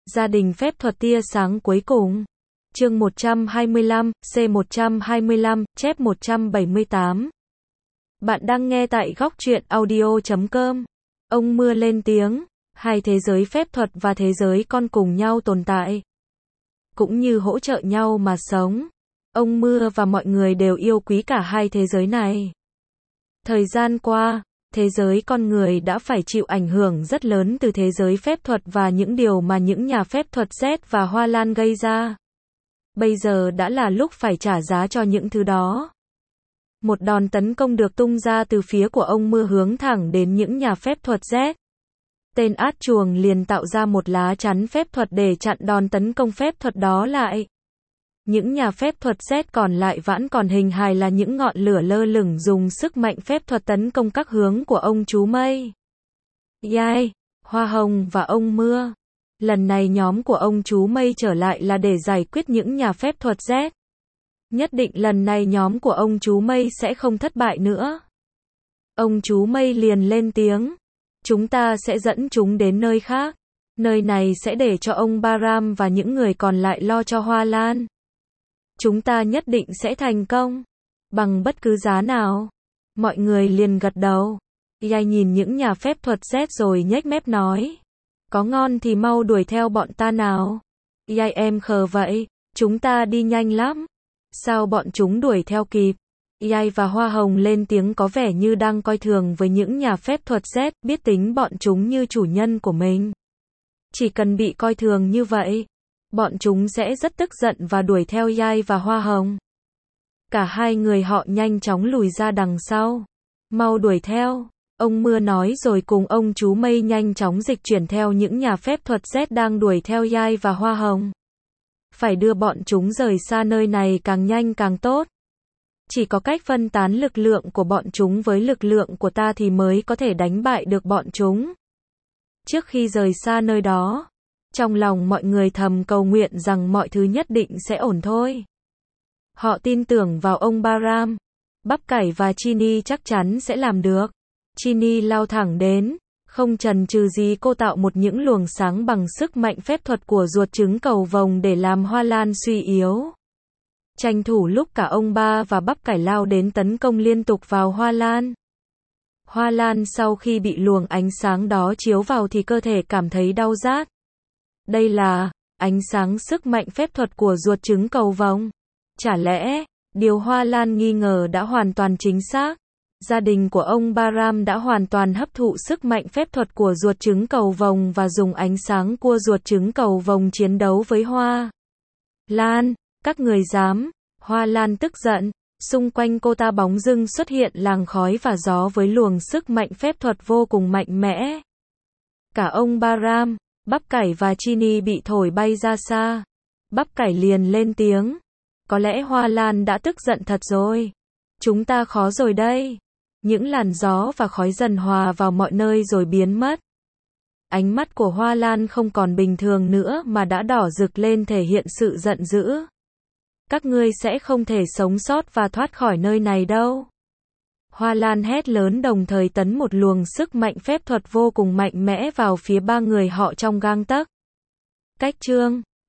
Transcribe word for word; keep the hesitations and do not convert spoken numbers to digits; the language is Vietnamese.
Gia đình phép thuật tia sáng cuối cùng. Chương một trăm hai mươi lăm, C một trăm hai mươi lăm, chép một trăm bảy mươi tám. Bạn đang nghe tại góc truyện audio chấm com. Ông Mưa lên tiếng, hai thế giới phép thuật và thế giới con cùng nhau tồn tại, cũng như hỗ trợ nhau mà sống. Ông Mưa và mọi người đều yêu quý cả hai thế giới này. Thời gian qua, thế giới con người đã phải chịu ảnh hưởng rất lớn từ thế giới phép thuật và những điều mà những nhà phép thuật Z và Hoa Lan gây ra. Bây giờ đã là lúc phải trả giá cho những thứ đó. Một đòn tấn công được tung ra từ phía của ông Mưa hướng thẳng đến những nhà phép thuật Z. Tên át chuồng liền tạo ra một lá chắn phép thuật để chặn đòn tấn công phép thuật đó lại. Những nhà phép thuật Z còn lại vẫn còn hình hài là những ngọn lửa lơ lửng dùng sức mạnh phép thuật tấn công các hướng của ông chú Mây, Yai, Hoa Hồng và ông Mưa. Lần này nhóm của ông chú Mây trở lại là để giải quyết những nhà phép thuật Z. Nhất định lần này nhóm của ông chú Mây sẽ không thất bại nữa. Ông chú Mây liền lên tiếng. Chúng ta sẽ dẫn chúng đến nơi khác. Nơi này sẽ để cho ông Baram và những người còn lại lo cho Hoa Lan. Chúng ta nhất định sẽ thành công. Bằng bất cứ giá nào. Mọi người liền gật đầu. Yai nhìn những nhà phép thuật Z rồi nhếch mép nói. Có ngon thì mau đuổi theo bọn ta nào. Yai em khờ vậy. Chúng ta đi nhanh lắm. Sao bọn chúng đuổi theo kịp? Yai và Hoa Hồng lên tiếng có vẻ như đang coi thường với những nhà phép thuật Z, biết tính bọn chúng như chủ nhân của mình. Chỉ cần bị coi thường như vậy, bọn chúng sẽ rất tức giận và đuổi theo Yai và Hoa Hồng. Cả hai người họ nhanh chóng lùi ra đằng sau. Mau đuổi theo, ông Mưa nói rồi cùng ông chú Mây nhanh chóng dịch chuyển theo những nhà phép thuật Z đang đuổi theo Yai và Hoa Hồng. Phải đưa bọn chúng rời xa nơi này càng nhanh càng tốt. Chỉ có cách phân tán lực lượng của bọn chúng với lực lượng của ta thì mới có thể đánh bại được bọn chúng. Trước khi rời xa nơi đó, trong lòng mọi người thầm cầu nguyện rằng mọi thứ nhất định sẽ ổn thôi. Họ tin tưởng vào ông Baram, Bắp Cải và Chini chắc chắn sẽ làm được. Chini lao thẳng đến, không chần chừ gì cô tạo một những luồng sáng bằng sức mạnh phép thuật của ruột trứng cầu vồng để làm Hoa Lan suy yếu. Tranh thủ lúc cả ông Ba và Bắp Cải lao đến tấn công liên tục vào Hoa Lan. Hoa Lan sau khi bị luồng ánh sáng đó chiếu vào thì cơ thể cảm thấy đau rát. Đây là ánh sáng sức mạnh phép thuật của ruột trứng cầu vồng. Chả lẽ, điều Hoa Lan nghi ngờ đã hoàn toàn chính xác? Gia đình của ông Baram đã hoàn toàn hấp thụ sức mạnh phép thuật của ruột trứng cầu vồng và dùng ánh sáng của ruột trứng cầu vồng chiến đấu với Hoa Lan. Các người dám? Hoa Lan tức giận. Xung quanh cô ta bóng dưng xuất hiện làn khói và gió với luồng sức mạnh phép thuật vô cùng mạnh mẽ. Cả ông Baram, Bắp Cải và Chini bị thổi bay ra xa. Bắp Cải liền lên tiếng. Có lẽ Hoa Lan đã tức giận thật rồi. Chúng ta khó rồi đây. Những làn gió và khói dần hòa vào mọi nơi rồi biến mất. Ánh mắt của Hoa Lan không còn bình thường nữa mà đã đỏ rực lên thể hiện sự giận dữ. Các ngươi sẽ không thể sống sót và thoát khỏi nơi này đâu. Hoa Lan hét lớn đồng thời tấn một luồng sức mạnh phép thuật vô cùng mạnh mẽ vào phía ba người họ trong gang tấc. Cách chương